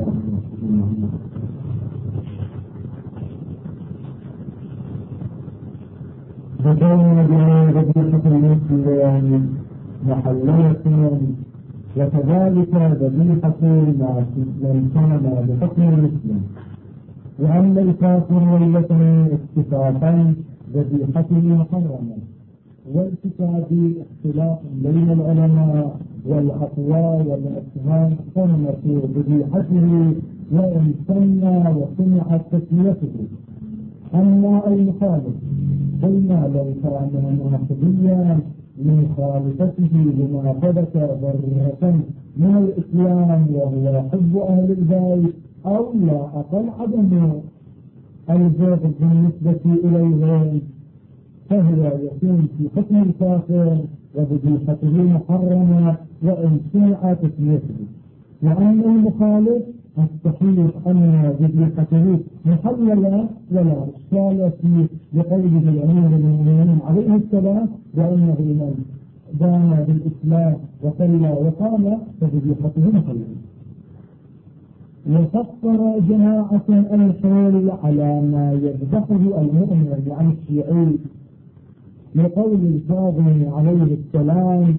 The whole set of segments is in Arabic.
ذكرنا بها ذبيحة المسلم محلات، وكذلك ذبيحة من كان بحكم المسلم. وأما الكافر والتي اتفاقا ذبيحته محرمة، والكتاب اختلاف بين العلماء والأقوال والأفهام حرمة ذبيحته وإن سمى وسمعت تسميته. أما المخالف قلنا لو كان ناقضيا لمخالفته لما ثبت ضرورة من الإسلام وهو حب أهل البيت أو لا أقل عدم البغض بالنسبة إليهم، فهو يكون في حكم الكافر وذبيحته محرمة وإن سمع تسميته. وأما المخالف الصحيح أن ذبيحته محللة ولا إشكال فيه، لقوله الأمير المؤمنين عليه السلام بأنه من دان بالإسلام وصلى وقام فذبيحته محللة. وفسر جماعة الحول على ما يذبحه المؤمن عن الشيعي لقول الكاظم عليه السلام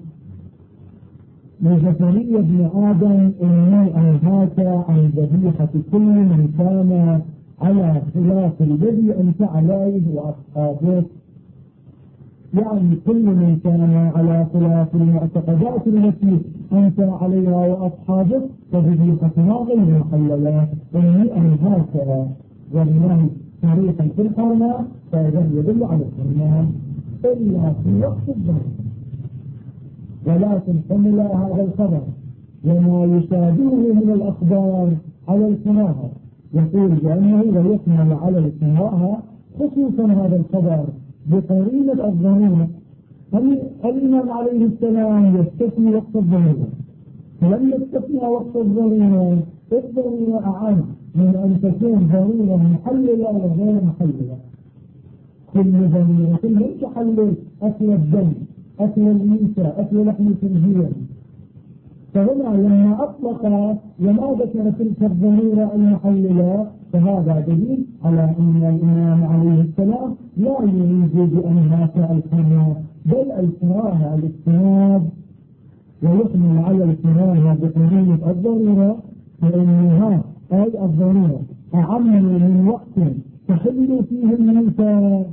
لزكريا بن آدم إني أنهاك عن ذبيحة كل من كان على خلاف الذي أنت عليه وأصحابه، يعني كل من كان على خلاف المعتقدات التي أنت عليها وأصحابك فذبيحتها غير محللة. إني أنهاك والله صريحا في الحرمة فإذا يدل على الحرمة إلا في وقت الظهر. ولكن حمل هذا الخبر وما يشابهه من الأخبار على الكراهة، يقول بأنه لا يحمل على الكراهة خصوصا هذا الخبر بقرينة الضرورة. الإمام عليه السلام يستثني وقت الضرورة، فلم يستثني وقت الضرورة الضرورة أعم من أن تكون ضرورة محللة وغير محللة. كل ضرورة من تحلل أكل الدم، أكل الميتة، أكل لحم الخنزير. فهنا لما أطلق وما ذكر تلك الضرورة المحللة فهذا دليل على أن الإمام عليه السلام لا يريد بأنهاك الحرمة بل الكراهة الاجتناب، ويحمل على الكراهة بقرينة الضرورة، فإنها أي الضرورة أعم من وقت تحل فيه الميتة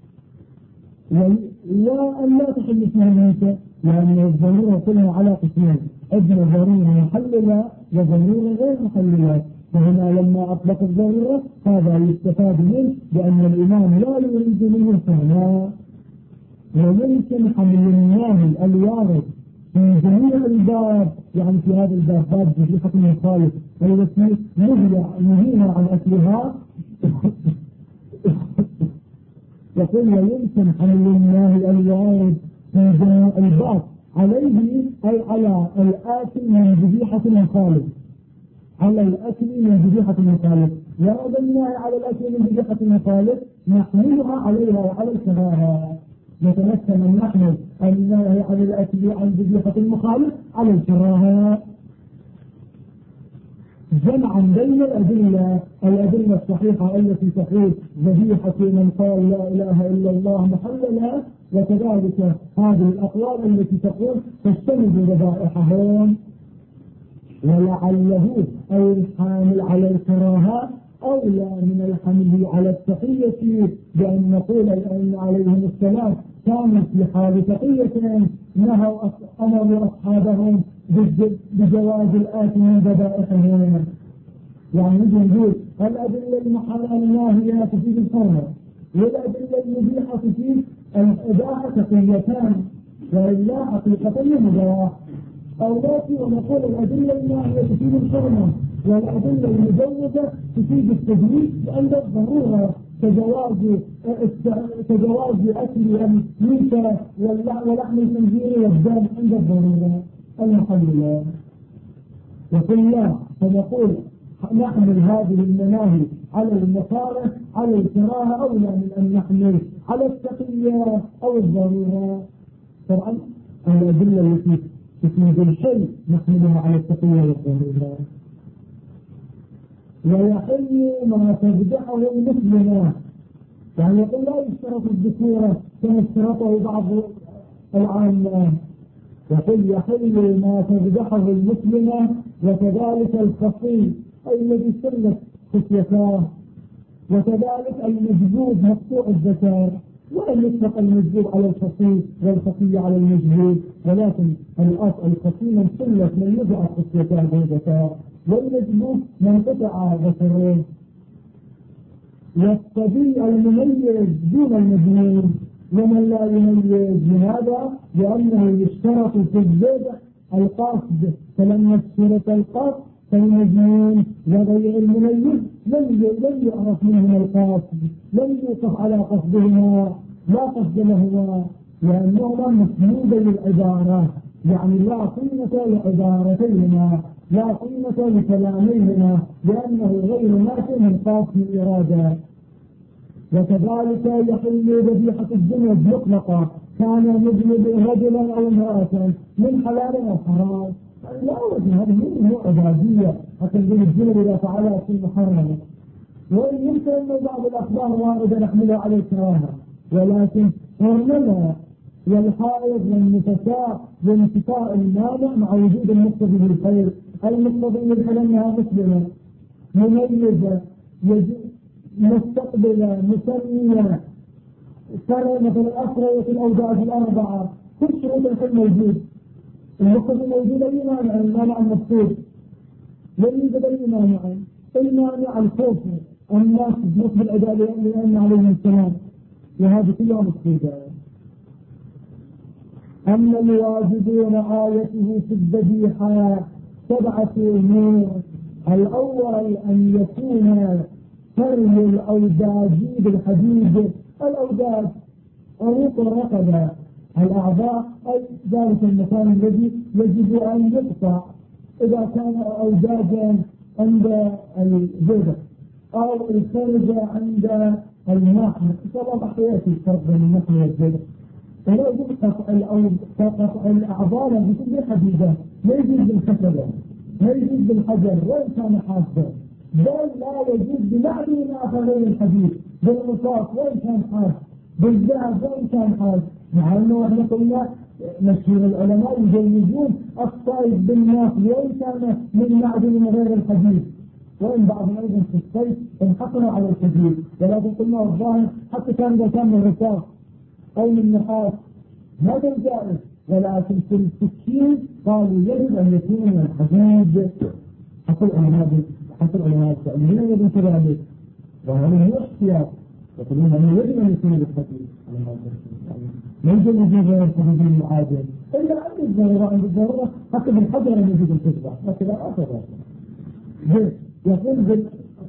وأن لا تحل فيه الميتة، لأن الضرورة كلها على قسمين: ابن ضرورة محللة وضرورة غير محللة. فهنا لما أطلق الضرورة هذا يستفاد منه بأن الإمام لا يريد منه الحرمة. ويمكن حمل الناهي الوارد في جميع الباب، يعني في هذا الباب باب ذبيحة المخالف والتي نهينا عن أكلها يقول ويمكن حمل الناهي الوارد في جميع الباب عليه أي على الآكل من ذبيحة المخالف، على الأكل من ذبيحة المخالف. ورد النهي على الأكل من ذبيحة المخالف نحملها عليها وعلى الكراهة. نتمكن أن نحمل النهي على الأكل عن ذبيحة المخالف على الكراهة جمعا بين الأدلة الصحيحة التي تقول ذبيحة من قال لا إله إلا الله محللة، وكذلك هذه الأقوال التي تقول تجتنب ذبائحهم. ولعله أي الحامل على الكراهة أولى من الحمل على التقية، بأن نقول أن عليهم السلام كانوا في حال تقية نهوا أمروا أصحابهم بجواز الآتي من ذبائحهم. يعني نقول الأدلة الناهية تفيد الحرمة والأدلة المبيحة تفيد الإباحة تقيتان، وإلا حقيقة المباح. أو لكن ونقول الأدلة الناهية تفيد الحرمة والأدلة المجوزة تفيد التجويز عند الضرورة كجواز أكل الميتة ولحم الخنزير والدم عند الضرورة المحللة. يقول لا، فنقول نحمل هذه المناهي على المصالح على الكراهة أولى من أن نحمل على التقية أو الضرورة. طبعا الأدلة التي تفيد الشيء نحملها على التقية والضرورة. ويحل ما تبدحه المسلمات، يعني يقول لا يشترط الذكورة كما اشترطه بعض العامة، يقول يحل ما تبدحه المسلمة، وكذلك الخصي أي الذي سلت خصيتاه، وكذلك المجهود مقطوع الذكر، وأن يطلق المجهود على الخصي والخصي على المجهود، ولكن الخصي من سلت من يضع خصيتاه بالذكر، والمجهود منقطع ذكره. والصبي المميز دون المجنون، ومن لا يميز، لهذا لأنه يشترط في الذبح القصد، فلما اشترط القصد فالمجنون وغير المميز لم يعرف منهما القصد، لم يوقف على قصدهما، لا قصد لهما، لأنهما مسنودي العبارة، يعني لا قيمة لعبارتيهما، لا قيمة لكلاميهما، لأنه غير نافع من قاصد الإرادة. وكذلك يحل ذبيحة الجنود مطلقة، كان مذنب رجلا أو امرأة من حلال أو حرام، لا وجه، هذه مو عبادية حتى نقول الجنود إذا فعلها في محرمة، وإن يمكن أن بعض الأخبار واردة نحملها على الكراهة، ولكن حرمنا والحائض والنفساء وانتفاء المانع مع وجود المقتضي بالخير، المقتضي بالخير أنها مسلمة مميزة مستقبلة مسمية ترى مثلا أسرية الأوزاج الأربعة، كل شروط الحل موجود، المقتضي موجود، أي مانع؟ المانع المقصود لم يوجد أي مانع، المانع الخوف الناس بنصب الأداء لأن عليهم السلام، وهذه كلها مقصودة. أما الواجب رعايته في الذبيحة 7 أمور. الأول أن يكون فري الأوداج بالحديد، الأوداج عروق الرقبة، الأعضاء أي ذلك المكان الذي يجب أن يقطع، إذا كان أوداجا عند الجبل أو الفرج عند النحل، إن شاء الله بحياتي الفرق بين النحل والجبل، ولا يجب قطع الأعضاء بكل حديدة، لا يجب بالخشبة، لا يجب بالحجر وإن كان حادا، بل لا يجوز بمعدن آخر غير الحديد، بالرصاص وإن كان حاد، بالذهب وإن كان حاد، مع أنه احنا قلنا مشهور العلماء يجوزون الصيد بالناس وإن كان من معدن غير الحديد، وإن بعضهم أيضا في الصيد انحصروا على الحديد، ولكن قلنا الظاهر حتى كان إذا كان من رصاص أو من نحاس هذا الجائز، ولكن في السكين قالوا يجب أن يكون من الحديد، حصل على هذا التأمين يجب كذلك، وهذا هو اختيار، يقولون أنه يجب أن يكون بالحديد، لا يجب أن يكون غير الحديد المعادل، إلا عند الضرورة حتى بالحجر أن يجب الكذبة، لكن لا أخذ يقول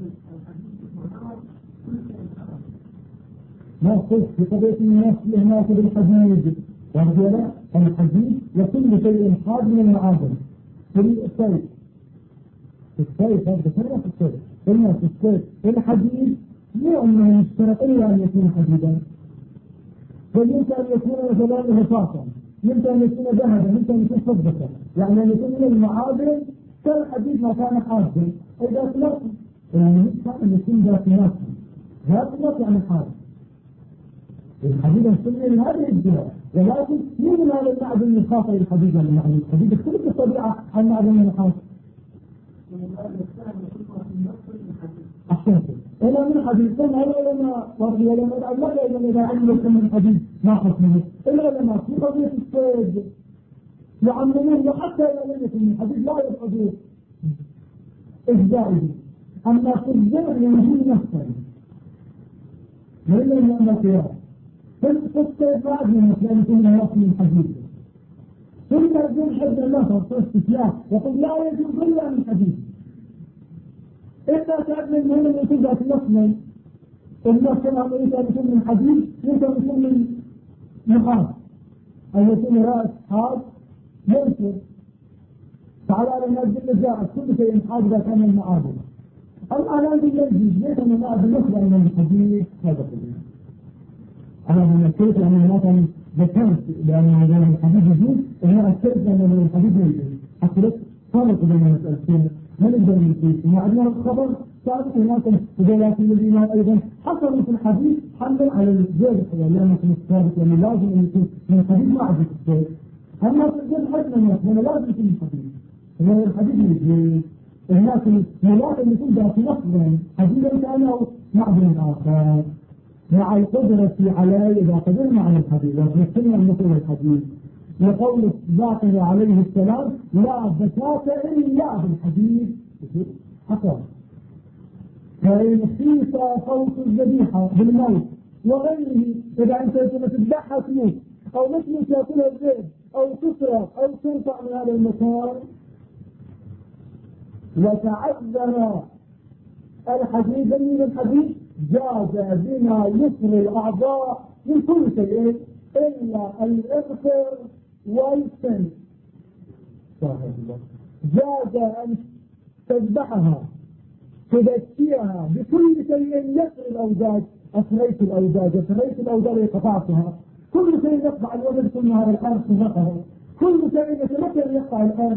ما قلت في قضية الناس هناك بالحديد، وهذا الحديد يكون شيء حاد من المعادن في الصيد، هذا كله في الصيد، قلنا في الصيد الحديد مو أنه يشترط إلا أن يكون حديدا، بل يمكن أن يكون مثلا رصاصا، يمكن أن يكون ذهبا، يمكن أن يكون فضة، يعني أن يكون من المعادن كالحديد ما كان حادا، إذا طلق يعني كان أن يكون ذات ناس، ذات ناس يعني حاد، الحديد السني من هذه الجهة، ولكن من هذا المعدن الخاص الحديد المعدن الحديد يختلف الطبيعة عن معدن الخاص. أحسنت. إلا من حديد ولا لما لا إلا إذا عملت من حديد ما حكمه، إلا لما في قضية الصيد يعملون وحتى إذا لم يكن من حديد لا يفقدون إجزائه، أما في الزمن ينجي نفسه وإلا من القياس فالصيد ما أدري مثلا يكون نواصل من حديد، ثم يكون حد النصر في استثلاث يقول لا يجوز إلا من حديد، إذا كان من هنا من تبقى النصر النصر أمريكا يكون من حديد، يمكن يكون من نحاس أو يكون رأس حاد، يمكن تعالى لنا الجنة جاءت كل شيء حاد إذا كان من معادن. الآن بالنجيب ليس من معادن نصر من الحديد، هذا كله أنا بمثلت أن هناك ذكرت لأن الحديد يجوز، وهنا أكدت أن الحديد يجوز، حصلت فرق بين المسألتين، ما نقدر نقول ما عندنا الخبر ثابت هناك روايات الإمام أيضا حصلوا في الحديث حملا على الزيادة لأنه في الثابت لأنه لازم أن يكون من الحديث ما عندك الزيادة. أما في الزيادة حجنا هنا لازم يكون الحديث هنا الحديث يجي هناك الملاك اللي يكون ذات لفظا حديثا كان أو معدن آخر مع القدرة على إذا قدرنا على الحديث ونحسن مثل الحديث لقول باقر عليه السلام لا زكاة إلا بالحديث حصل. فإن خيف فوت الذبيحة بالموت وغيره إذا أنت تذبحها تموت أو مثل تأكلها الذئب أو تسرق أو ترفع من هذا المكان وتعذر الحديث من الحديث جاز بما يسر الأعضاء من كل شيء إلا الإغفر والسن. جاز أن تذبحها تذكيها بكل شيء يسر الأوزاج. أسريت الأوزاج قطعتها كل شيء يقطع الوزن كل هذا الأرض تذكره كل شيء يتمكن يقطع الأرض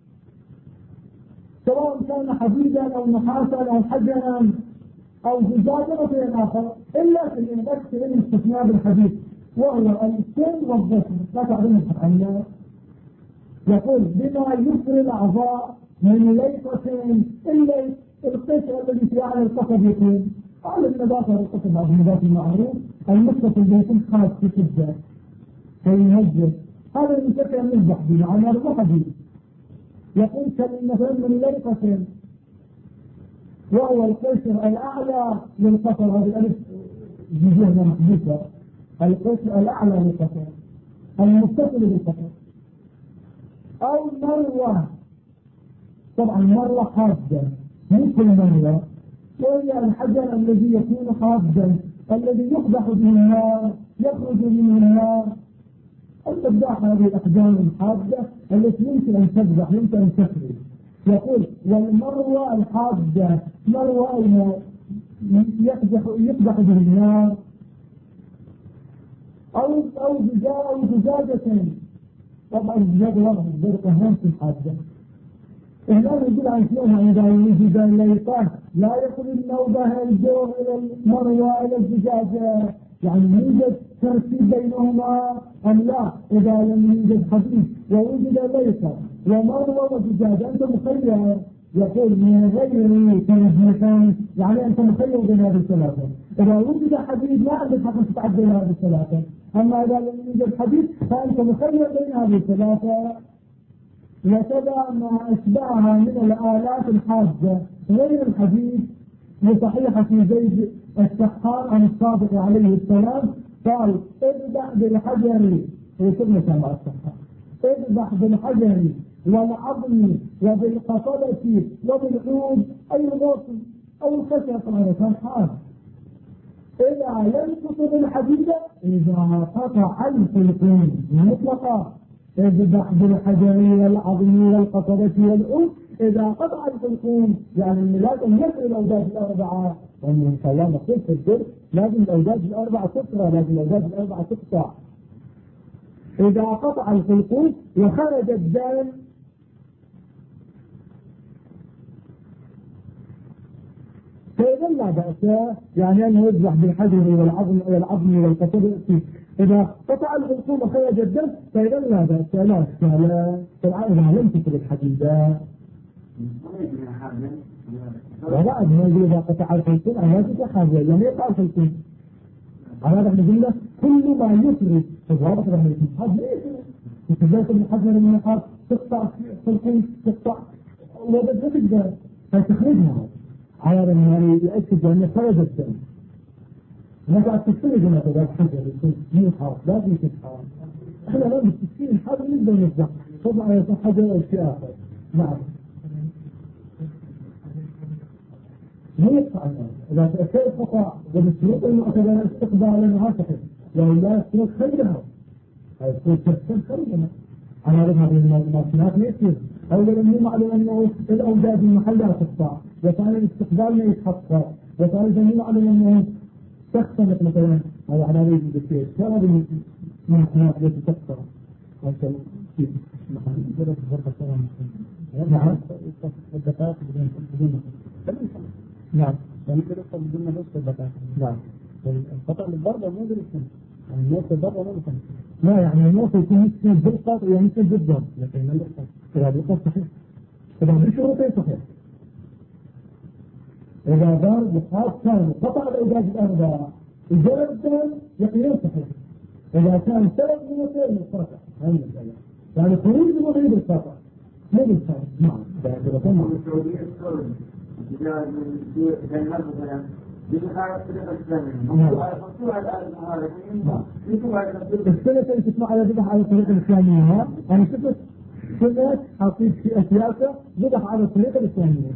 سواء كان حديدا أو نحاسا أو حجرا أو زجاجة أو شيء آخر إلا في الإنبكس الاستثناء بالحديث وهو السن والذكر لا تعلمه عنه. يقول بما يسر الأعضاء من ليقة إلا القشر الذي في أعلى القصب يكون أعلى النبات والقصب هذا النبات المعروف المتصل به يكون خاص في شدة فينهجر هذا المسكر من البحث عن هذا حديث. يقول مثلا من ليقة وهو القشر الأعلى للقصر هذا الألف بجهة محدثة القشر الأعلى للقصر المتصل بالقصر أو مروة. طبعا مروة حادة مثل مروة وهي الحجر الذي يكون حادا الذي يقدح به النار يخرج منه النار. التبداح هذه الأحجار الحادة التي يمكن أن تبدح يمكن أن تخرج. يقول والمروة الحادة مروة يقدح به النار أو زجاجة. طبعا الزجاجة واضح الزرقة هم في الحادة. هنا يقول عن شيئا عند يوجد الليطان لا يكون النوبة الجوع إلى المروة إلى الزجاجة يعني يوجد ترتيب بينهما أم لا. إذا لم يوجد حديث ووجد ليطان ومروة وزجاجة أنت مخير. يقول من غير تنزيحا يعني أنت مخير بين هذه الثلاثة. إذا وجد حديث لا عندك حق تتعدى بين هذه الثلاثة. أما إذا لم يوجد حديث فأنت مخير بين هذه الثلاثة. وكذا ما أشبهها من الآلات الحادة غير الحديث لصحيحة زيد السحار عن الصادق عليه السلام قال اذبح بالحجر وكلمة مع السحار اذبح بالحجر والعظم وبالقصبة وبالعود أي الغصن أو الخشب طبعا كان حاد. إذا ينقص بالحديدة إذا قطع الحلقين مطلقا اذبح بالحجر والعظم والقصبة والعود إذا قطع الحلقين يعني من لازم يسر الأوزاج الأربعة ومن إن شاء الله نقول في الدرس لازم الأوزاج الأربعة تقطع لازم الأوزاج الأربعة تقطع. إذا قطع الحلقين وخرج الدم فإذا لا بأس يعني أنه يذبح بالحجر والعظم والقصبة. إذا قطع الحلقوم وخرج الدم فإذا لا بأس لا إشكال. طبعا إذا لم تكن الحديدة ولا أدنى إذا قطع الحلقوم أنا لا حاجة لم يقع الحلقوم على هذا نقول لك كل ما يفرد فهذا كده من الحجر وكذلك من الحجر من الحجر تقطع حلقوم تقطع ولا تقدر فتخرجها على أن يؤكد أن خرج الدم. نرجع التفسير هنا تبع الحجر يكون حرف لا يكون حرف. احنا لا بالتفسير الحجر نقدر نرجع طبعا يكون حجر أو شيء آخر. نعم. ما يقطع الناس. إذا تأكد قطع وبالشروط المعتبرة استقبال المعاصفة لو لا يسترق خيرها. هذا يكون تفسير خيرها. على هذه الماكينات ما يصير. أولا لم يعلم أنه الأوزاج المحلة تقطع وكان الاستقبال ما يتحقق وثالثا لم يعلم أنه تختلف مثلا هذا على ريد بكثير كان من الحياة التي تقطع وانت في محل جرس ضربة سلام نعم. الدقائق بدون نعم. يعني يدخل بدون نص الدقائق. نعم. القطع للضربة مو بالسن، يعني موت الضربة مو بالسن. لا يعني الموت يكون مثل بالقطع ومثل بالضرب، لكن ما يدخل. إذا بالقطع صحيح. إذا بشروطين صحيح. إذا ضرب خاص كان قطع الأوجاج الأربعة وجرب الدم يقينا صحيح. إذا كان سبب موتين القطع هاي المسألة. يعني خروج المغيب القطع مو بالخارج. نعم. السعودية السعودية إذا كان هذا مثلا بمحاولة الطريقة الإسلامية مفتوحة الآن السنة اللي تسمع على ذبح على الطريقة الإسلامية أنا شفت سنة حقيق في أسياسة ذبح على الطريقة الإسلامية.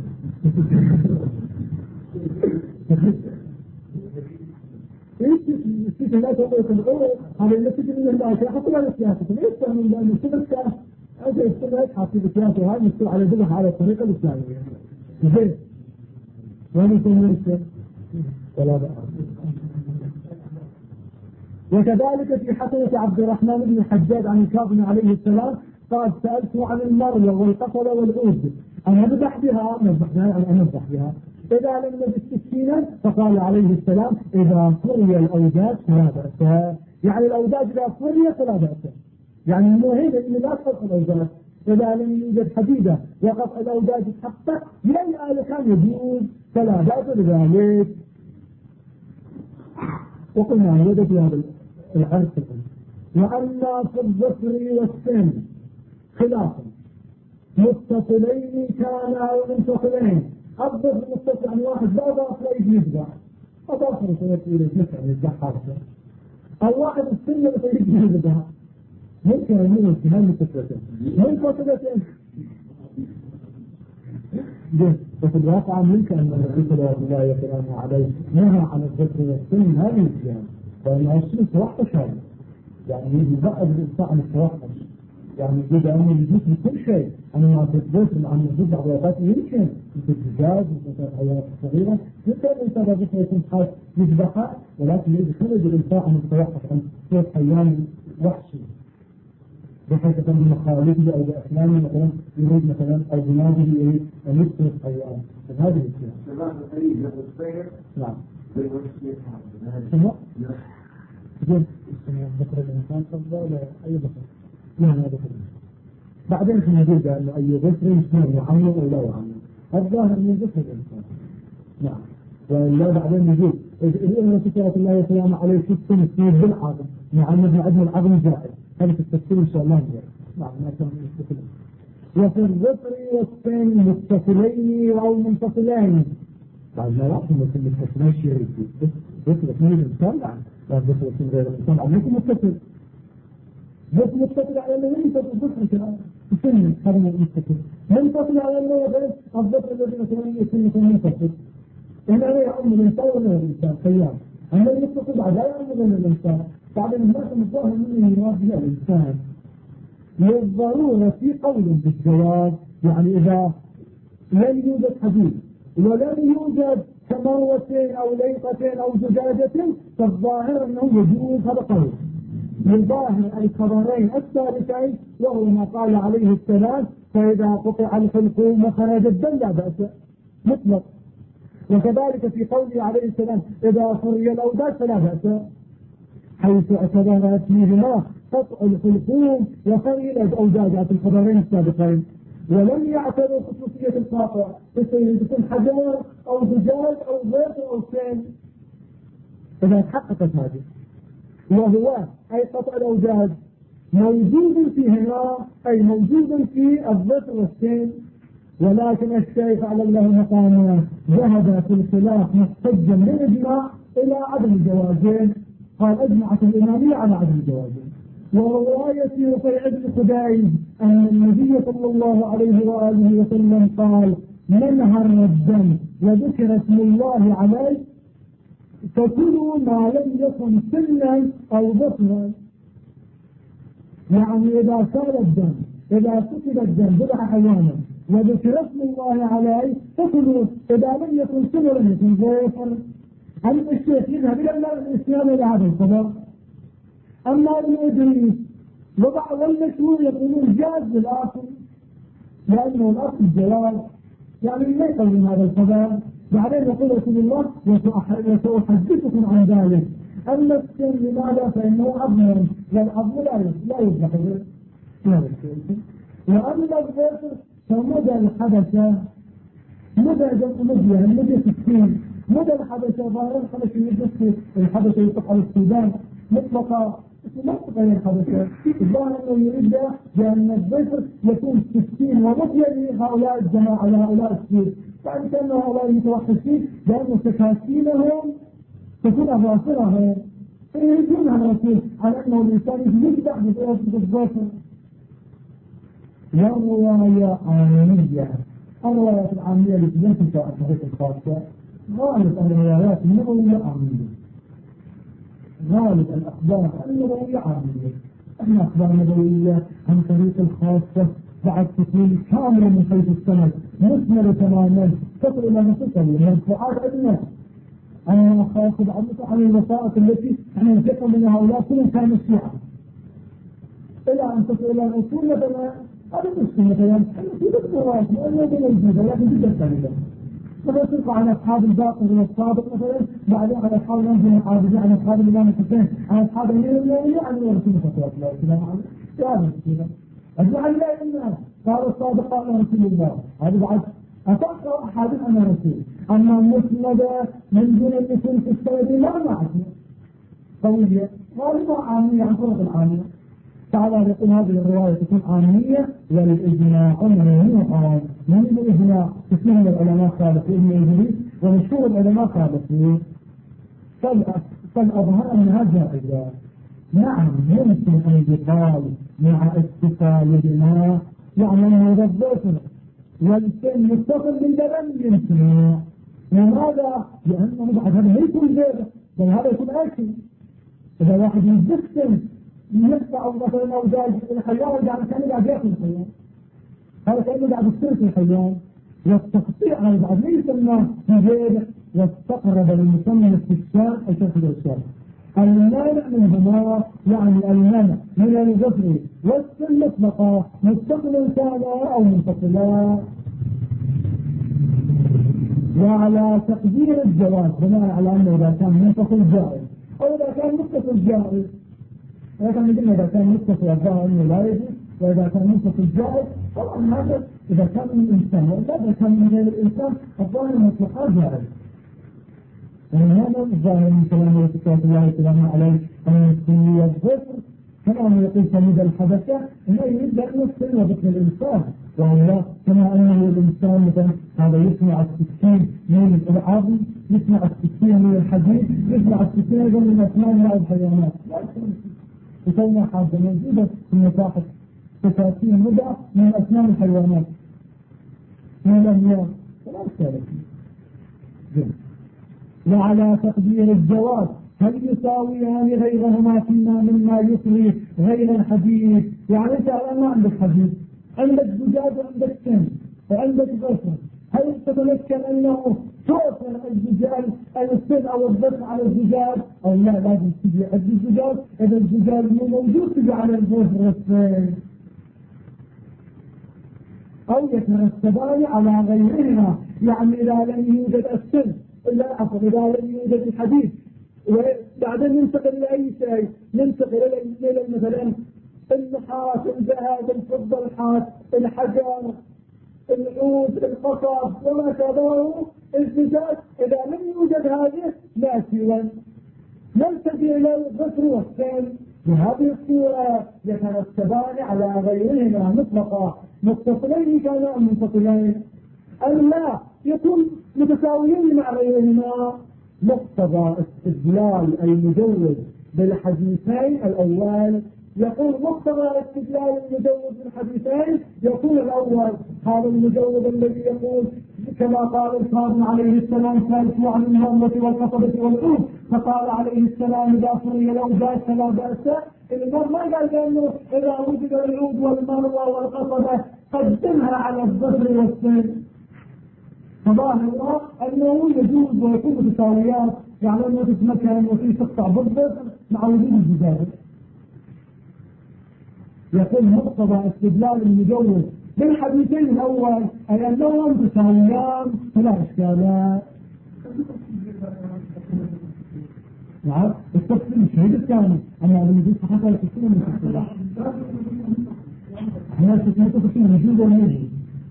إيش لا تقول هذا اللي تجي من الله حطوا على السياسة ليش تعمل لأن السنة كان هذا السنة حقيق السياسة هاي مفتوح على ذبح على الطريقة الإسلامية. زين وين يكون السنة ولا بأس. وكذلك في حسنة عبد الرحمن بن الحجاج عن الكاظم عليه السلام قال سألته عن المرية والقصل والعود أنا أذبح بها نذبح بها إذا لم نجد سكينا فقال عليه السلام إذا فري الأوداج فلا بأس. يعني الأوداج إذا فري فلا بأس، يعني المهم إن لا تقطع الأوداج. إذا لم يوجد حديدة وقطع الأوداج تحقق بأي آلة كان يجوز فلا بأس بذلك. وقلنا وجد في هذا العرس وأما في الظفر والسن خلافا متصلين كان أو منفصلين. الظفر متصل عن واحد لا ضعف لا يجي يفزع أضافر سنة إليه نفع يفزع حارسة الواحد السن مثل يجي يفزع ممكن أن يكون في هذه منفصلتين. وفي الواقع ممكن أن الرسول صلى الله عليه نهى عن الظفر والسن هذه الأشياء لأن السن توحش هذا يعني يجي بعد الإنسان التوحش يعني يجب أن يجوز بكل شيء أنا أتذكر عن الجزء عضوات يمكن مثل الدجاج مثل الحيوانات الصغيرة يمكن الإنسان الذي يكون حاس يذبحها ولكن يجب خرج الإنسان عن التوحش عن صوت حيوان وحشي بحيث يكون بمخالفه أو بأسنانه مثلا يريد مثلا أو بناده يريد أن يقتل الحيوان فهذه الأشياء. شباب الخليج يأخذ الطير. نعم. شنو؟ يقول ذكر الإنسان تفضل ولا أي ذكر؟ لا لا ذكر. بعدين احنا نقول أنه أي ذكر يكون يعمر أو لا يعمر. الظاهر من ذكر الإنسان. نعم. ولا بعدين نقول إذا فكرة الله والسلام عليه في السنة بالعظم مع أنه عدم العظم زائد. هذا في التفسير إن شاء الله نقول. نعم ما كان مستقلين. وفي الظفر والسن متصلين أو منفصلين. بعد ما يعطي مثل متصلين شيء ذكر اثنين الإنسان نعم. لا ذكر اثنين غير الإنسان عم يكون متصل. بس متصل على أنه ينتصل الظفر كذا. السن هذا متصل. منفصل على أنه غير الظفر الذي مثلا يكون مثلا منفصل. إن أنا يعم الإنسان ولا الإنسان خيام. أما المتصل بعد لا يعم ولا الإنسان. بعد الناس الظاهر منه يراد بها الإنسان. للضرورة في قول بالجواب يعني إذا لم يوجد حديث ولم يوجد كمروتين أو ليقتين أو زجاجة فالظاهر أنه يجوز هذا قول. للظاهر الخبرين الثالثين وهو ما قال عليه السلام فإذا قطع الحلقوم وخرج الدم لا بأس مطلق. وكذلك في قوله عليه السلام إذا فري الأوداج فلا بأس حيث اعتبرت فيهما قطع الحلقوم وفري الأوداج في الخبرين السابقين ولم يعتبر خصوصية القاطع يكون حجر أو زجاج أو زيت أو سين. إذا تحققت هذه وهو أي قطع الأوداج موجود فيهما أي موجود في الظفر والسين. ولكن الشيخ على الله مقامه ذهب في الخلاف محتجا للإجماع إلى عدم الجوازين. قال أجمعت الإمامية على عدم الجوازين. ورواية رفيع بن خديج أن النبي صلى الله عليه وآله وسلم قال من هر الدم وذكر اسم الله عليه فكلوا ما لم يكن سنا أو ظفرا. يعني إذا سال الدم إذا سكب الدم بضع حيوانا وذكر اسم الله عليه فكلوا إذا لم يكن سنا لم يكن ظفرا. هل الشيخ يذهب إلى الإسلام إلى هذا الخبر؟ أما ابن إدريس وبعض المشهور يقولون جاز للآخر لأنه الأصل الجواز يعني ما يقوم هذا الخبر. بعدين يقول رسول الله وسأحدثكم عن ذلك. أما السن لماذا؟ فإنه عظم والعظم لا يذبح به. وأما الغسل فمدى الحدث مدى جمع مدى 60 مدى الحدث ظاهر الحدث يجسد الحدث يطلق على السودان مطلقة ما تغير الحدث. الظاهر أنه يريد بأن الغسل يكون 60 ومدى لهؤلاء الجماعة لهؤلاء السيد. يعني كأن هؤلاء المتوحشين لأن سكاكينهم تكون أظافرهم فيريدون على الرسول على أنه الإنسان يجدع بالظافر. والرواية عامية. الروايات العامية التي لا تنفع الحديث الخاصة غالب الروايات النبوية عامية. غالب الأخبار النبوية عامية. احنا أخبار نبوية عن طريق الخاصة بعد تكون كاملة من حيث السند مثمرة تماما تصل إلى نصفها مرفوعات أدنى. أنا أخاف عن الوسائط التي احنا نفهم من هؤلاء كلهم كانوا الشيعة إلى أن تصل إلى الأصول مثلا. هذا مشكلة مثلا في بالروايات لأنه بالوجود لكن جدا سهلة. مثلا تلقى عن أصحاب الباقر والصادق مثلا بعدين عن أصحاب الأنزل العابدين عن أصحاب الإمام الحسين عن أصحاب أمير المؤمنين عن رسول الله صلى الله عليه وسلم. هذا مشكلة. أجمع لا إلا قال الصادق قال رسول الله هذا بعد أتقرأ أحاديث عن الرسول. أما المسند من دون أن يكون في السند لا معنا قوية غالبا عامية عن طرق العامية. تعالى يقول هذه الرواية تكون عامية والإجماع ممنوع. من الإجماع اسمه العلماء خالفين ابن إدريس ومشهور العلماء خالفين فالأظهر أنها جائزة. نعم يمكن أن يقال مع اتصال بما يعلم هذا الذكر والسن متصل بالبدن يمكن. لماذا؟ لأنه بعد هذا يكون زيادة بل هذا يكون أكل. إذا واحد يدخل يقطع مثلا أو داج الحيوان يعني كان قاعد يأكل الحيوان هذا كأنه قاعد يصير في الحيوان. والتقطيع هذا بعد ليس ما يزيد واستقرب المسمى الاستشفاء أي شكل الإشكال. المانع منهما يعني المانع من الغسل والسن مطلقة مستقلا كان أو منفصلا. وعلى تقدير الجواز بناء على أنه إذا كان منفصل جائز أو إذا كان متصل جائز. إذا كان متصل الظاهر أنه لا يجوز وإذا كان متصل جائز طبعا هذا إذا كان من الإنسان وإذا كان من غير الإنسان الظاهر مطلقا جائز. هذا الظاهر من كلام الله سبحانه عليه أن السن والظفر كما يقول سميد الحدثة أنه يبدأ نفسه وذكر الإنسان وهو كما أنه الإنسان مثلا هذا يسمع السكين من العظم يسمع السكين من الحديد يسمع السكين أيضا من أسنان هذه الحيوانات. وكون حاجة موجودة في مساحة تساتين مدى من أسنان الحيوانات من الأميار فلا أشترك. وعلى تقدير الجواز هل يساويان غيرهما فيما مما يسري غير الحديث. يعني انت الان ما عندك حديث عندك زجاج وعندك سن وعندك غسل هل تتمكن انه توصل الزجاج السن او الغسل على الزجاج او لا لازم تجي عند الزجاج اذا الزجاج مو موجود تجي على الغسل والسن او يترتبان على غيرهما. يعني اذا لم يوجد السن إلا عفوا إذا لم يوجد الحديث وبعدين ننتقل إلى أي شيء ننتقل إلى مثلا النحاس الذهب الفضة الحاس الحجر العود القصب وما شابهه الزجاج إذا لم يوجد هذه لا سوى نلتجئ إلى الغسل والسن. بهذه الصورة يترتبان على غيرهما مطلقا متصلين كانا منفصلين أم لا يكون متساويين مع غيرهما. مقتضى استدلال المجوز بالحديثين الأول يقول مقتضى استدلال المجوز بالحديثين يقول الأول هذا المجوز الذي يقول كما قال الكاظم عليه السلام سالفوا عن الهمة والقصبة والعود فقال عليه السلام إذا فري الأوجاج فلا بأس. الإمام ما قال بأنه إذا وجد العود والمروة والقصبة قدمها على الظفر والسن. فظاهر الله أنه يجوز ويكون متساويات يعني أنه تتمكن وفي تقطع بالضبط مع وجود الزجاج. يقول مقتضى استدلال المجوز بالحديثين الأول أي أنهم متساويان فلا إشكالات. نعم التفصيل الشهيد الثاني أنا بنجيب حتى التفصيل من التفصيل احنا تسمى التفصيل يجوز ولا يجوز؟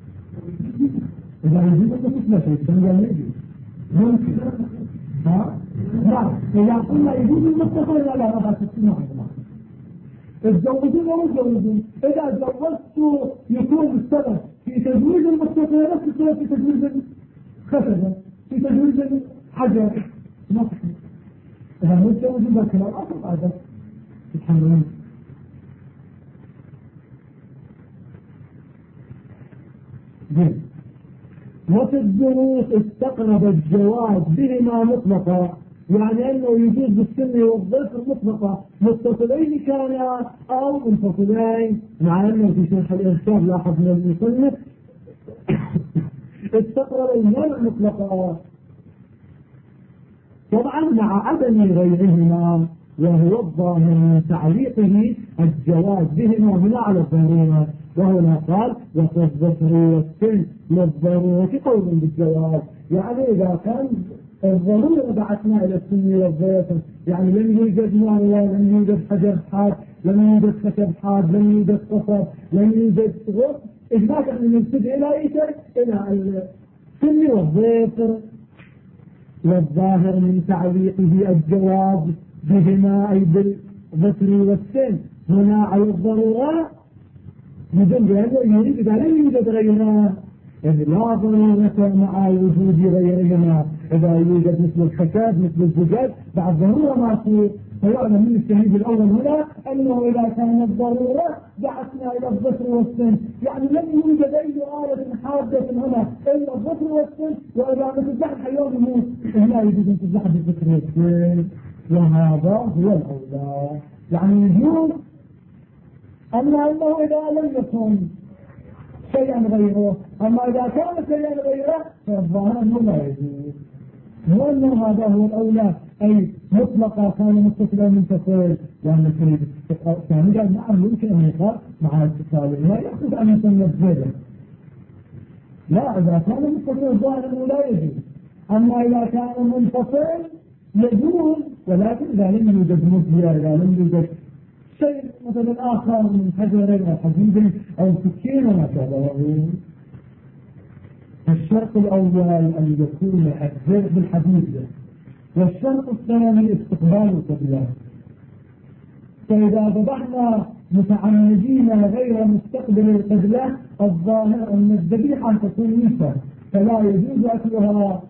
إذا يجوز التفصيل لا شيء ثاني ولا يجوز ممكن نعم إذا قلنا يجوز المتصل لا 64 الزوجين ومتزوجين إذا زوجت يكون السبب في تزويج المتصل نفس السبب في تزويج الخشبة في تزويج الحجر نفس إذا متزوجين بالكلام أصل هذا الحمد لله. وفي الدروس استقرب الجواز بهما مطلقا يعني أنه يجوز بالسن والظفر مطلقا متصلين كانا أو منفصلين مع أنه في شرح الإرشاد لاحظ من المصنف استقرب المنع مطلقا طبعا مع عدم غيرهما وهو الظاهر من تعليقه الجواز بهما هنا على الضرورة وهنا قال وفي الظفر والسن للضرورة قول بالجواز يعني إذا كان الضرورة بعثنا إلى السن والظفر يعني لم يوجد ماء لم يوجد حجر حاد لم يوجد خشب حاد لم يوجد قصب لم يوجد غصب إجماع أن نبتدئ إلى أي شيء إلى السن والظفر والظاهر من تعليقه الجواز بهما أي بالظفر والسن هنا على الضرورة بدون بأنه يريد إذا لم يوجد غيرها يعني لا ضرورة مع وجود غيرهما إذا يوجد مثل الخشب مثل الزجاج بعد ضرورة ما تصير فيعلم من الشهيد الأول هنا أنه إذا كانت ضرورة بعثنا إلى الظفر والسن يعني لم يوجد أي آلة حادة هنا إلا الظفر والسن وإذا تزحف حيوان يموت هنا يجوز أن تزحف الظفر والسن وهذا هو الأولى يعني يجوز أما أنه إذا لم يكن شيئا غيره أما إذا كان شيئا غيره فالظاهر أنه لا يجوز وأنه هذا هو الأولى أي مطلقا كان متصلا منفصل لأن تريد الاستقرار الثاني قال نعم يمكن أن يقال مع الاتصال لا يأخذ أن يسمى الزيادة لا إذا كان متصل الظاهر أنه لا يجوز أما إذا كان منفصل يجوز ولكن إذا لم يوجد مزيا إذا لم يوجد شيء مثلا آخر من حجر أو حديد أو سكين وما شابه الشرط الأول أن يكون الزرع بالحديد والشرط الثاني استقبال القبلة فإذا ذبحنا متعمدين غير مستقبل القبلة الظاهر أن الذبيحة تكون نساء فلا يجوز أكلها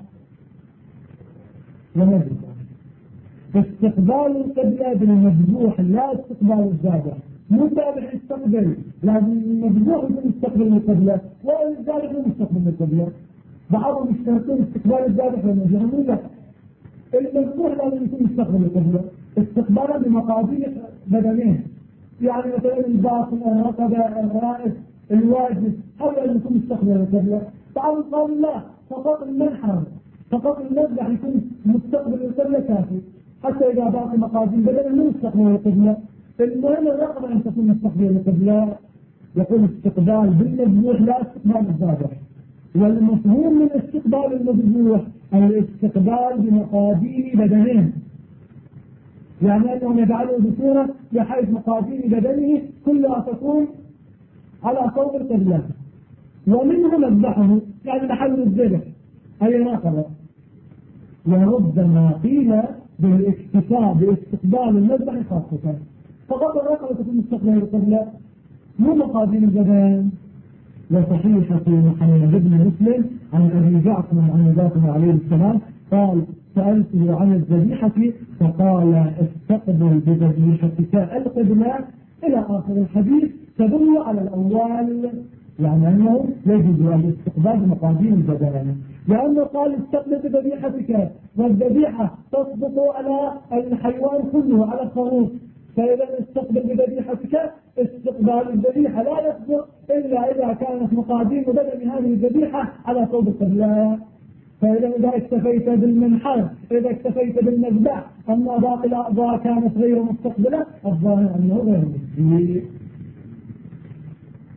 ومجلسة استقبال القبلة بالمذبوح لا استقبال الذابح مو الذابح يستقبل لازم المذبوح يكون يستقبل القبلة والذابح لا يستقبل القبلة بعضهم يشترطون استقبال الذابح والمجرمين لا المذبوح لازم يكون يستقبل القبلة استقبالا بمقادير بدنين يعني مثلا الباطن الرقبة الرائس الواجب حول أن يكون يستقبل القبلة بعضهم قالوا لا فقط المنحر فقط المذبح يكون مستقبل القبلة كافي حتى إذا باقي مقادير بدل من استقبال القبلة المهم الرقبة أن تكون مستقبل القبلة يكون استقبال بالمذبوح لا استقبال الذابح والمفهوم من استقبال المذبوح الاستقبال بمقادير بدنين يعني أنهم يجعلوا بصورة بحيث مقادير بدنه كلها تكون على صوب القبلة ومنه مذبحه يعني محل الذبح أي رقبة وربما قيل بالاكتفاء باستقبال المذبح خاصة فقط الرقبة تكون مستقبل القبلة مو مقادير البدن وصحيح في محمد بن مسلم عن أبي جعفر عن جعفر عليه السلام قال سألته عن الذبيحة فقال استقبل بذبيحتك القبلة إلى آخر الحديث تدل على الأول يعني أنه يجب الاستقبال بمقادير البدن لأنه قال استقبل بذبيحتك والذبيحة تسقط على الحيوان كله على الخروف فإذا استقبل بذبيحتك استقبال الذبيحة لا يسقط إلا إذا كانت مقادير بدن هذه الذبيحة على صوب القبلة فإذا اكتفيت بالمنحر إذا اكتفيت بالمذبح أما باقي الأعضاء كانت غير مستقبلة الظاهر أنه غير مستقبل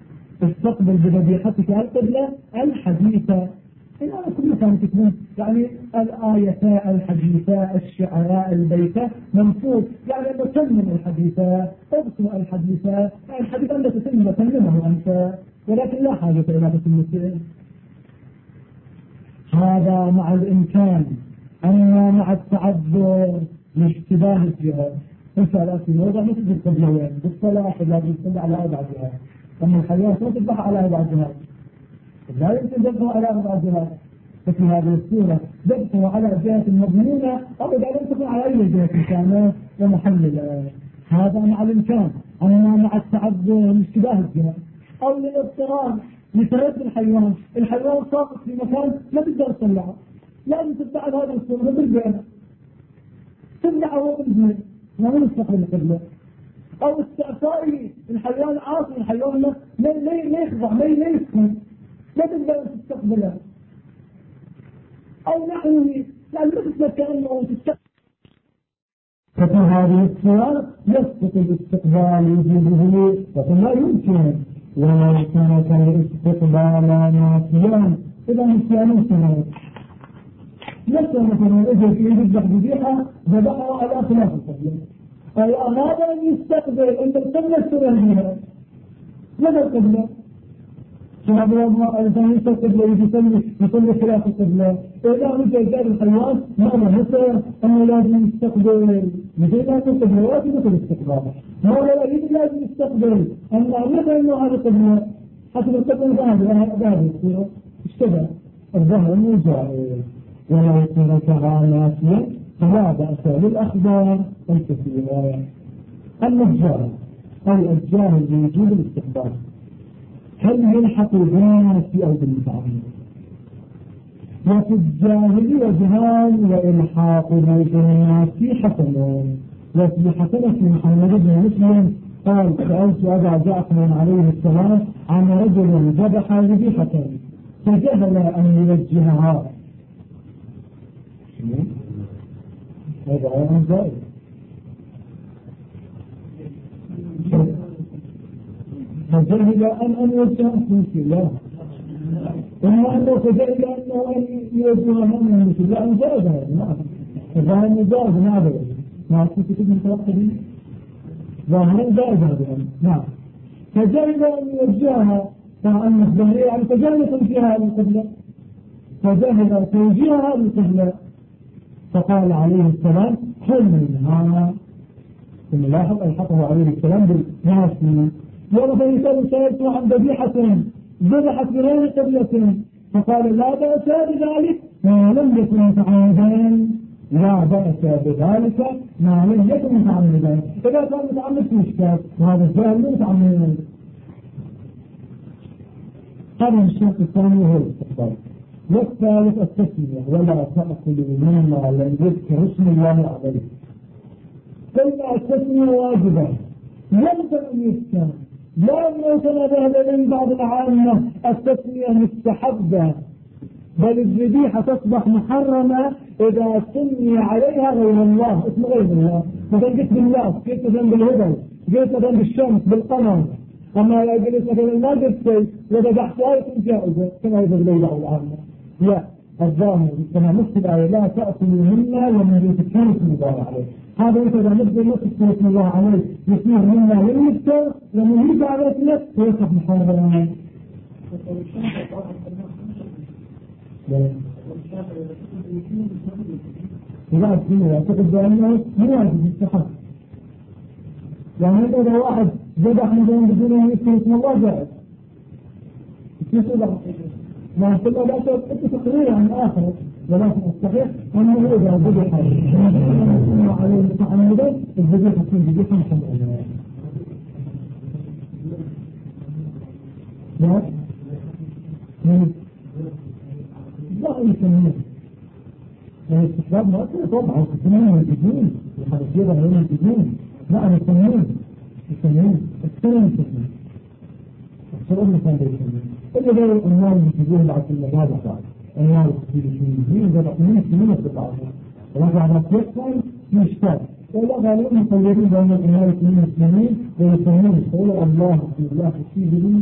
استقبل بذبيحتك القبلة الحديثة. هذا كله كان تكون يعني الآية الحديثة الشعراء البيتة منصوص يعني أنه تمم الحديثة اذكر الحديثة الحديثة التي تتم تممه أنت ولكن لا حاجة إلى تتمته. هذا مع الإمكان. أما مع التعذر لاشتباه الجهات انت لا في موضع مثل القبلين بالصلاح لازم تصلي على 4 جهات. أما الحياة ما تذبح على 4 جهات لا يمكن ذبحه على 4 جهات. ففي هذه الصورة ذبحه على الجهة المضمونة أو إذا لم تكن على أي جهة كان ومحللة. هذا مع الإمكان. أما مع التعذر لاشتباه الجهات أو للاضطرار لترد الحيوان ساقط في مكان ما تقدر تطلعه لازم تتبع هذا الصورة بالبيع تمنعه بالبيع ما يستقبل القبلة أو استعصائي الحيوان عاصي الحيوان لا يخضع لا يسكن لا تقدر تستقبله أو نحن يعني ما تقدر كأنه تستقبل. ففي هذه الصورة يسقط الاستقبال وجوده ولا يمكن ولو كان الاستقبال ناسيا إذا نسيان سنوات مثلا إذا في يذبح ذبيحة ذبحها على خلاف القبلة هذا يستقبل أنت تسمى السنة ماذا القبلة؟ شعب الله الإنسان يستقبل يصلي خلاف القبلة إذا رجع جار الحيوان ماذا مثل أنه لازم يستقبل مثل لا تستقبل ولا مثل استقبال ماذا يريد لازم يستقبل أما مثل أنه هذا القبلة حسب القبلة هذا الصورة اشتبه الظهر مجاهد ولو تركها ناسيا فلا بأس للأخبار الكثيرة. النجار أو الجاهل بوجود الاستقبال هل يلحق بالناس أو بالمتعامل؟ وفي الجاهل وجهان وإلحاق بالناس حسن. وفي حسنة محمد بن مسلم قال سألت أبا جعفر عليه السلام عن رجل ذبح ذبيحة فجهل أن يوجهها. هذا أيضا زائد فجهل أن يوجهها في الله إما أنه فجهل أنه أن يوجهها من الله أن زائد هذا فظاهر أنه زائد ما أدري ما أكون كتب متوقفين ظاهرا زائد هذا نعم فجهل أن يوجهها فأن الظهرية يعني فجهل توجيهها للقبلة فجهل توجيهها للقبلة فقال عليه السلام كل منها ثم لاحظ الحقه عليه السلام بالناسي ورفع يسأل سألته عن ذبيحة ذبحت بغير قبلة فقال لا بأس بذلك ما لم يكن متعمدا لا بأس بذلك ما لم يكن متعمدا إذا كان متعمد في إشكال وهذا الجاهل لا متعمد. هذا الشرط الثاني هو الاستقبال. والثالث التسمية ولا تأكل مما لم يذكر اسم الله عليه. كلمة التسمية واجبة يلزم أن يذكر لا يوصل بهذا من بعض العامة التسمية مستحبة بل الذبيحة تصبح محرمة إذا سمي عليها غير الله اسم غير الله مثلا قلت بالله قلت مثلا بالهبل قلت مثلا بالشمس بالقمر أما لا قلت مثلا ما قلت شيء وذبحت آية جائزة كما يقول الله العامة لا الظاهر كما نفس الآية لا تأكل مما لم يذكر اسم الله عليه. هذا إذا نبدأ نذكر اسم الله عليه يصير مما لم يذكر لما يجي على اسمه ويصبح محرما. لا أعتقد بأنه مواجب يستحق يعني إذا واحد ذبح مثلا بدون أن يذكر اسم الله جائز ما كل لا تقرير عن آخر ولكن الصحيح أنه إذا ذبح عليه متعمدا الذبيحة تكون ذبيحة محرمة. لا لا يسميه الاستحباب ما أكله طبعا يسميه الجدين الحرشية غير الجدين لا أنا يسميه السلام يسميه السلام يسميه اللي غير الأموال يسميه بعد المجال بعد أموال يسميه إذا رأيين يسميه بالعافية ولكن على السيطان يشتاق ولا غالبا مصورين بأن الأموال يسميه ويسميه يقول الله في الله في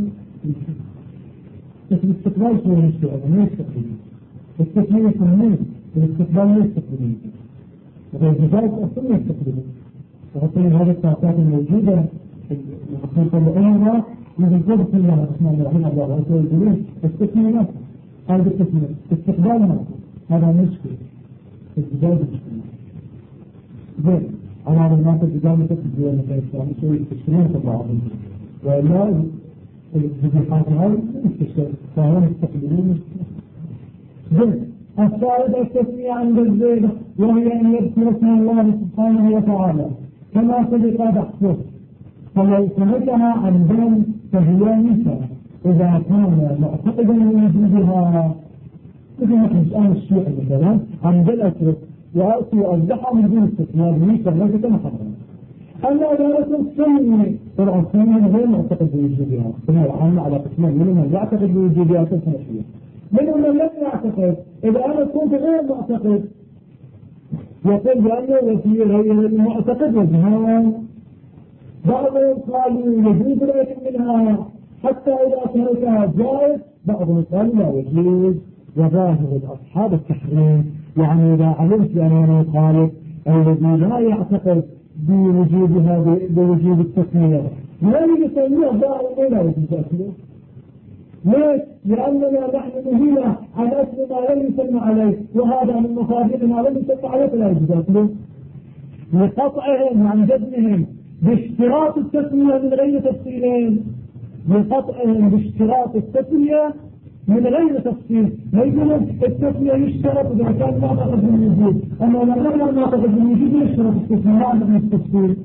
الاستقبال شو المشكلة؟ ما يستقبلين. التسمية سنين، الاستقبال ما يستقبلين. وبالذات أصلا يستقبلين. وحطين هذه التعطيات الموجودة في الخطوط الأمرة يجب بسم الله الرحمن الرحيم الله ورسوله يقولون التسمية ما هذا التسمية استقبال ما هذا مشكلة. الجدال مشكلة. زين أنا هذا الناس الجدال تكتب مثلا الإسلام شيء يستشكلون في بعضهم ولا الذبيحات هاي مستشكل فهم يستقبلون. زين الشاهد التسمية عند الزيد وهي أن يذكر اسم الله سبحانه وتعالى كما سبق بحثه فلو سمعتها عن دون فهي نساء إذا كان معتقدا لوجودها مثل ما الآن الشيعي مثلا عن دون أسرق وأتي أصبحها من دون استثناء نساء ليس محرم. أما إذا لم تسمي طبعا سمي غير معتقد بوجودها سمي العامة على قسمين منهم يعتقد بوجودها تسمية منهم من لم يعتقد. إذا أنا كنت غير معتقد يقول بأنه وفي غير المعتقد وجهان بعضهم قالوا يجوز لكن منها حتى إذا تركها جائز بعضهم قالوا لا يجوز. وظاهر الأصحاب التحريم يعني إذا علمت بأنه يخالف الذي لا يعتقد بوجودها بوجود التسمية لا يسميه ظاهر لا يجوز أكله. ليش؟ لأننا نحن نهينا عن أكل ما لم يسمى عليه وهذا من مخالف ما لم يسمى عليه فلا يجوز أكله. لقطعهم عن جزمهم باشتراط التسمية من غير تفصيلين لقطعهم باشتراط التسمية من غير تفصيل ما يقولون التسمية يشترط إذا كان ما تأخذ بالوجود أما لما ما تأخذ بالوجود يشترط التسمية ما عندنا التفصيل.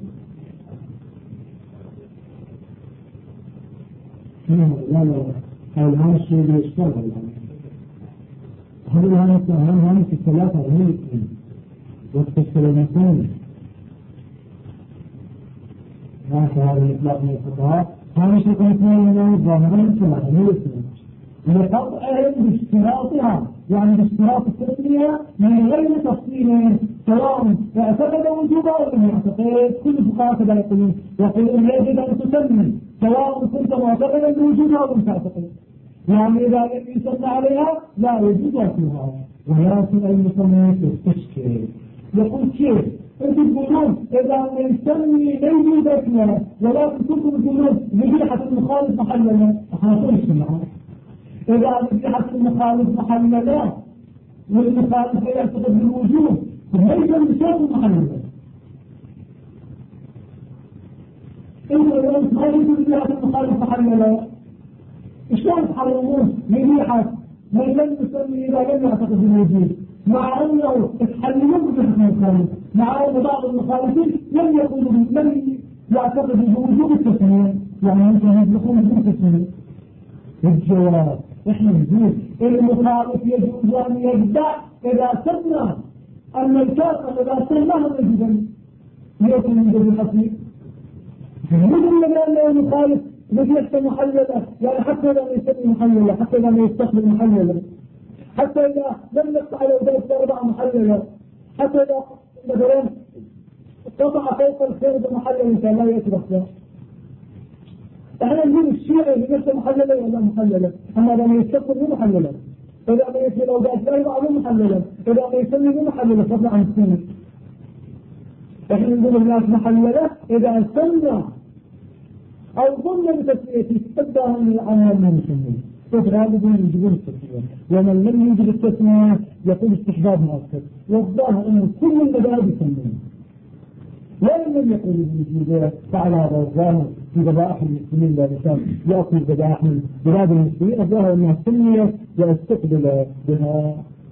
لا هذا الشيء اللي يشتغل هذا الهامش الثلاثة هي الاثنين والتسليمتين هذا الإطلاق من الفقهاء هامش الاثنين من الظاهرين الثلاثة هي الاثنين لقطعهم باشتراطها يعني باشتراط التسمية من غير تفصيل سواء اعتقد وجوبها أو لم يعتقد. كل الفقهاء كذا يقولون يجب أن تسمي سواء كنت معتقدا بوجودها أو لم تعتقد يعني إذا لم يسمى عليها لا يجوز أكلها. ولكن المسمى تستشكل يقول كيف أنتم تقولون إذا يسمي لا يجوز أكلها ولكن كنتم تقولون ذبيحة المخالف محللة احنا نقول السماء إذا ذبيحة المخالف محللة والمخالف يعتقد بالوجود ليس المسمى محللة. إذا ما يجوز ذبيحة المخالف محللة شلون تحرمون ذبيحة من لم يسمي إذا لم يعتقد بالوجود مع أنه تحللون بذبيحة المخالف مع أن بعض المخالفين لم يعتقد بوجود التسمية يعني ممكن يطلقون بدون تسمية. الجواب احنا نقول المخالف يجوز أن يبدأ إذا سمى أن الكافر إذا سماه يجوز يكون من ذبيحته مثل أنه المخالف ذبيحة محللة يعني حتى إذا ما يسمي محللة حتى إذا ما يستقبل محللة حتى إذا لم يقطع الأوداج بأربع محللة حتى إذا مثلا قطع فوق الخير بمحللة كان لا يأتي بخلاف. احنا نقول الشيء ذبيحة محللة ولا محللة أما إذا ما يستقبل محللة إذا ما يسمي الأوداج بأربع محللة إذا ما يسمي محللة فضلا عن السنة. احنا نقول الناس محللة إذا سمى أو ضمن تسميته تبدأهم عنها المسمين فغالبا يجبون التسمية ومن لم يجب التسمية يقول استحباب مؤكد والظاهر أن كل المذاهب يسمون وإن لم يقول بالوجود فعلى هذا الظاهر في ذبائح المسلمين لا مثال يأكل ذبائح من بلاد المسلمين الظاهر أنها سميت واستقبل بها.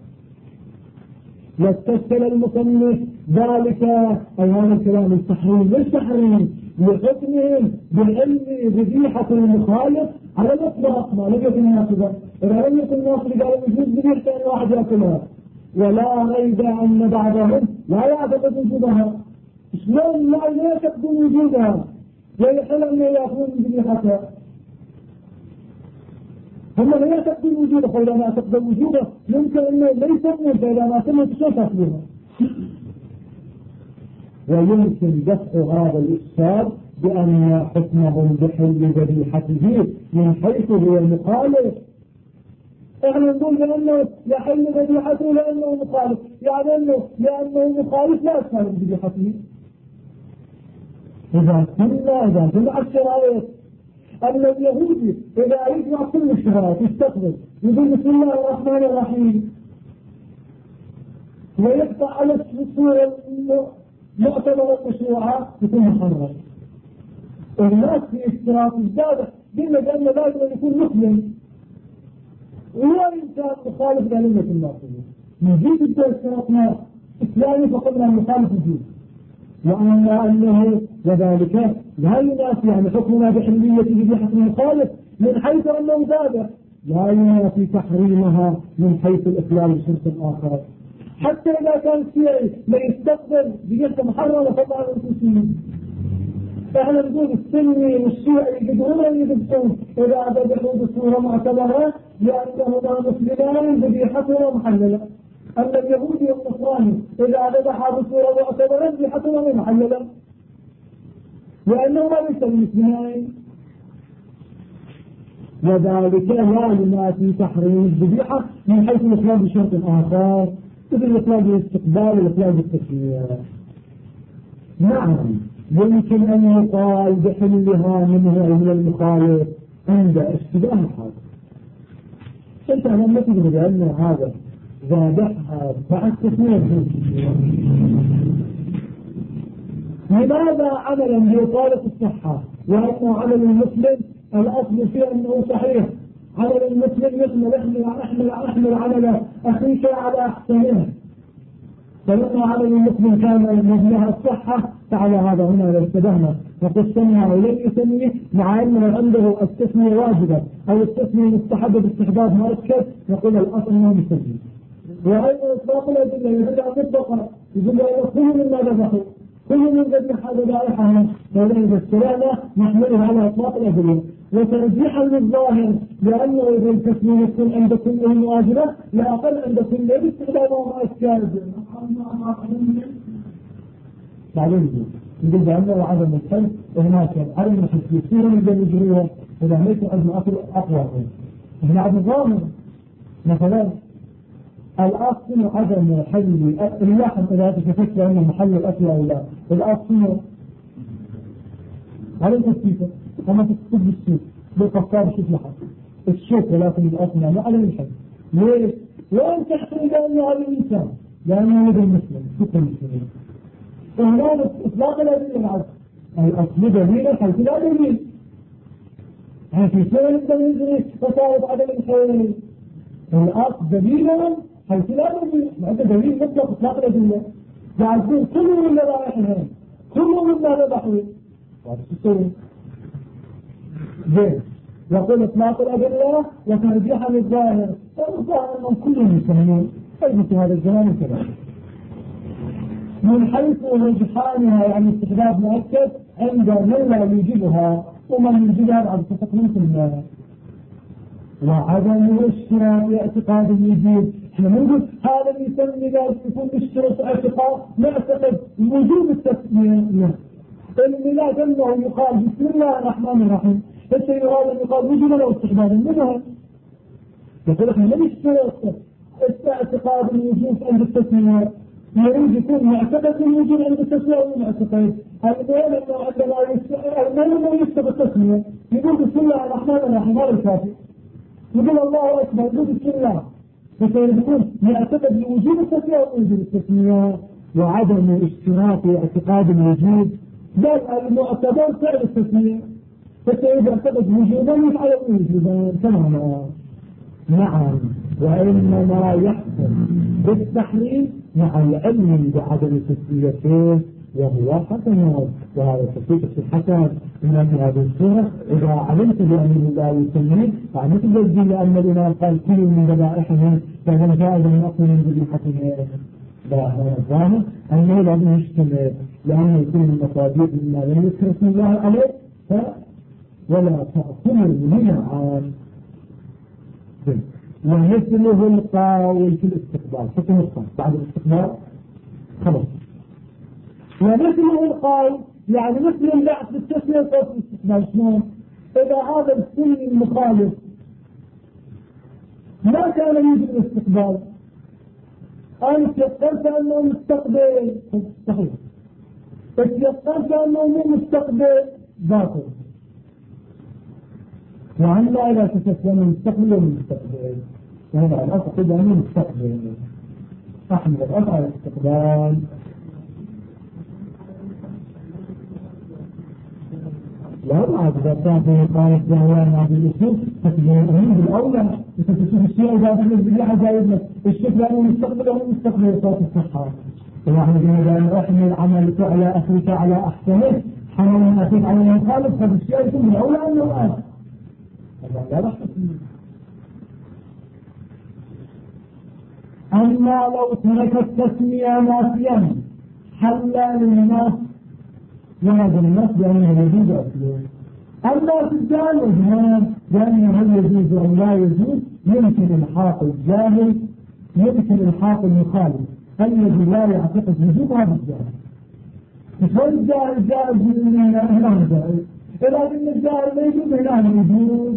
واستشكل المصنف ذلك أي هذا الكلام التحريم للتحريم لحكمهم بعلم ذبيحة المخالف على الإطلاق ما لم يكن ناقضا. إذا لم يكن ناقضا قال وجود ذبيحة أن واحد يأكلها ولا ريب أن بعضهم لا يعتقد وجودها. شلون لا يعتقد وجودها ويحل أن يأكلون من ذبيحتها هم لا يعتقدون وجوده فإذا ما اعتقد وجوده يمكن أنه ليس منه فإذا ما سمعت شيء تأكلها. ويمكن دفع هذا الإشكال بأن حكمهم بحل ذبيحته من حيث هو مخالف. احنا نقول بأنه يحل ذبيحته لأنه مخالف، يعني لأنه مخالف لا تحل ذبيحته. إذا كنا الشرائط أن اليهودي إذا يجمع كل الشرائط يستقبل يقول بسم الله الرحمن الرحيم ويقطع على الصورة معتبرة مشروعة يكون محرم. الناس في اشتراط الزادة قلنا بأن لازم أن يكون مسلم ولا إنسان مخالف لأئمة الناصرين. نجيب الاشتراطنا إسلامي فقدنا المخالف الدين، وأنه وذلك لا ينافي يعني حكمنا بحلية ذبيحة المخالف من حيث أنه ذابح، لا ينافي تحريمها من حيث الإخلال بشرط آخر. حتى إذا كان الشيعي لا يستقبل ذبيحة محرمة فطبعا المسلمين. احنا نقول السني والشيعي يقدرون أن يذبحون إذا ذبحوا بصورة معتبرة لأنهما مسلمان ذبيحتهما محللة. أما اليهودي والنصراني إذا ذبحا بصورة معتبرة ذبيحتهما محللة لأنهما ليس المسلمين. وذلك لا ينافي تحريم الذبيحة من حيث الإخلاص بشرط آخر مثل الإخلاص بالاستقبال والإخلاص بالتسمية. نعم يمكن أن يقال بحلها منه أو من المخالف عند اشتباه الحال. أنت لما تقول بأن هذا ذابحها بعد تسمية لماذا عملا بإطالة الصحة وأنه عمل المسلم الأصل فيه أنه صحيح؟ عمل المسلم يحمل أحمل عمل أخيك على أحسنه، فلما عمل المسلم كان مبناها الصحة فعلى هذا هنا لو اشتبهنا وقسمها ولم يسميه مع أنه عنده التسمية واجبة أو التسمية مستحبة باستحباب مركز نقول الأصل أنه مسلم. وأيضا إطلاق الأدلة يبدأ مطلقا يقول له كل مما ذبحوا كل من ذبح ذبائحهم فلذلك السلامة نحمله على إطلاق الأدلة وترجيحا للظاهر لأنه إذا التسمية يكون عند كلهم واجبة لا أقل عند كل باستخدامه مع الشاذ. بعدين يقول بأنه عدم الحل هناك عدم الحل يصير من ذلك الجريوة إذا ليس عدم أقوى هنا عدم ظاهر مثلا الأصل عدم حل اللحم إذا تفكت أنه محل الأكل أو لا. الأصل على التسكيفة وما تكتب بالسوق بالقصار شوف لحم الشوك ولكن الأصل ما على الحل. ليش؟ وأن تحترم أنه على الإنسان لأنه يد المسلم شكرا المسلمين. وهنا إطلاق الأدلة العزم الأصل دليل حيث لا دليل يعني في سنة الدليل وصارت عدم الحل. الأصل دليلا حيث لا دليل عند دليل مطلق إطلاق الأدلة يعزون كل من ذبائحهم كل مما ذبحوا وهذا تسوي زين. يقول إطلاق الأدلة وترجيحا للظاهر والظاهر أنهم كلهم يسمون أي مثل هذا الزمان كذلك من حيث رجحانها يعني استخدام مؤكد عند من لا يوجبها ومن يوجبها بعد تقنين الماء وعدم اشتراط اعتقاد الوجود. احنا نقول هذا اللي يسمي ذلك يكون اشتراط اعتقاد نعتقد وجود التسمية الميلاد انه يقال بسم الله الرحمن الرحيم حتى يراد ان يقال وجودا او استحبابا منها. يقول احنا لم يشترط اعتقاد الوجود عند التسمية يريد يكون معتقد الوجود عند التسمية او معتقد المهم انه يكتب التسمية يقول بسم الله الرحمن الرحيم هذا الكافي يقول الله أكبر يقول بسم الله فسيكون يعتقد بوجود التسمية أو وجود التسمية. وعدم اشتراط اعتقاد الوجود بل المعتبر فعل التسمية فسيكون يعتقد وجودا يفعل وجودا تماما. نعم وإنما يحصل بالتحريم مع العلم بعدم تسميته وهو حسن وهذا تفسير الحسن هنا في هذه السورة إذا علمت بأن الله يسميه فعلمت بالجيل لأن الإمام قال كل من ذبائحه فهو جائز من أصل من ذبيحته الظاهر أنه لازم يشتمل لأنه يكون المصاديق مما لم يذكر اسم الله عليه ولا تأثمر منه عام. ومثله القول في الاستقبال حكم الصلاة بعد الاستقبال خلاص. ومثله القول يعني مثل البعث بالتسمية صوت الاستقبال. شلون؟ إذا هذا السني المخالف ما كان يوجد الاستقبال، أنا تيقنت أنه مستقبل صحيح، تيقنت أنه مو مستقبل باطل. وعن لا إذا تتسلم المستقبل والمستقبل، وهذا الأصل أنه مستقبل، أحمد الأصل الاستقبال. لا بعد إذا كان في قالت جهوان هذه الأسلوب فتجيبين بالأولى إذا تشوف الشيء إذا أخذ بالجحة جايب لك الشيء لأنه مستقبل أو مستقبل صوت الصحة. واحد إذا رحم العمل على أخيك على أحسنه حمل من أخيك على المخالف فالشيء يكون بالأولى أنه الآن هذا لا رحمة. أما لو ترك التسمية ناسيا حل للناس وهذا الناس بأنه يجوز أكله. أما في الجاهل لأنه هل يجوز أو لا يجوز يمكن الحاق الجاهل يمكن الحاق المخالف الذي لا يعتقد وجود هذا الجاهل. فالجاهل الجاهل جائز من هنا جائز، إذا قلنا الجاهل لا يجوز هنا يجوز،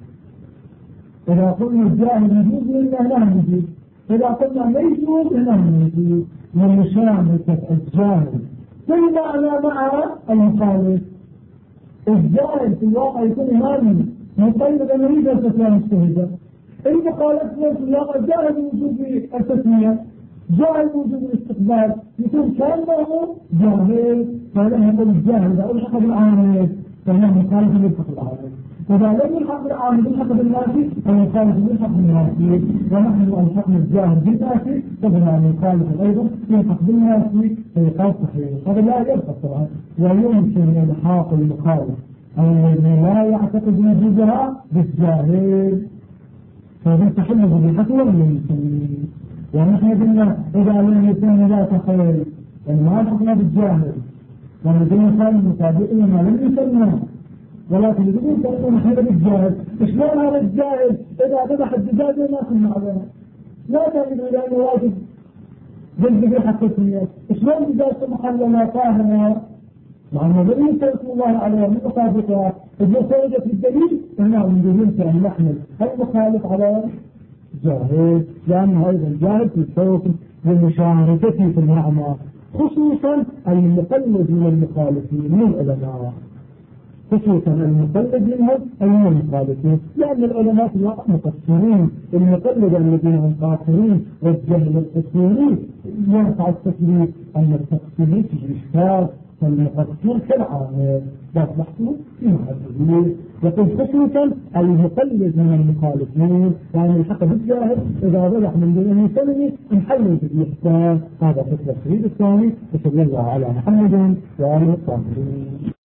إذا قلنا الجاهل يجوز هنا يجوز، إذا قلنا لا يجوز هنا يجوز. ومشامكة الجاهل بالمعنى مع المخالف. الجاهل في الواقع يكون هامي مطيب أنه يجب التسمية مجتهدة. المخالف في الواقع جاهل وجود التسمية، جاهل وجود الاستقبال، يكون كأنه جاهل. فله يقول الجاهل إذا ألحق بالعامل فإنه مخالف يلحق بالعامل، وإذا لم يلحق بالعامل يلحق بالناسي فالمخالف يلحق بالناسي. ونحن ألحقنا الجاهل بالناسي فبنا المخالف أيضا يلحق بالناسي فيقال صحيح. هذا لا يلحق طبعا. ويمكن إلحاق المخالف الذي لا يعتقد وجودها بالجاهل فهذا تحل ذبيحته ولا يمكن. ونحن قلنا إذا لم يكن لا تخيل يعني ما ألحقنا بالجاهل ونحن قال المتابعين ما لم يسمى ولكن يقولون تقول نحن بالجاهل. شلون هذا الجاهل إذا ذبح الدجاجة ما كنا عليها لا تجد لأنه واجب بالذبيحة التسمية. شلون دجاجة محللة طاهرة مع النبي صلى الله عليه وسلم مطابقة إذا خرجت الدليل هنا من دليل أن نحمل المخالف على جاهل لأنه أيضا جاهل في الصوت والمشاركة في المعنى، خصوصا المقلد من المخالفين من العلماء، خصوصا المقلد منهم أي من المخالفين، لأن العلماء في الواقع مقصرين. المقلد الذين هم قاصرين والجهل القصوري يرفع التكليف. أن التقصير في الإشكال فالمقصر كالعامل لا تحصل في محددين. يقول خصوصا المقلد من المخالفين يعني الحق بالجاهل إذا ضلح من دونه سنه نحلل في الإحسان. هذا فكرة الشريط الثاني. وصلى الله على محمد وآله الطاهرين.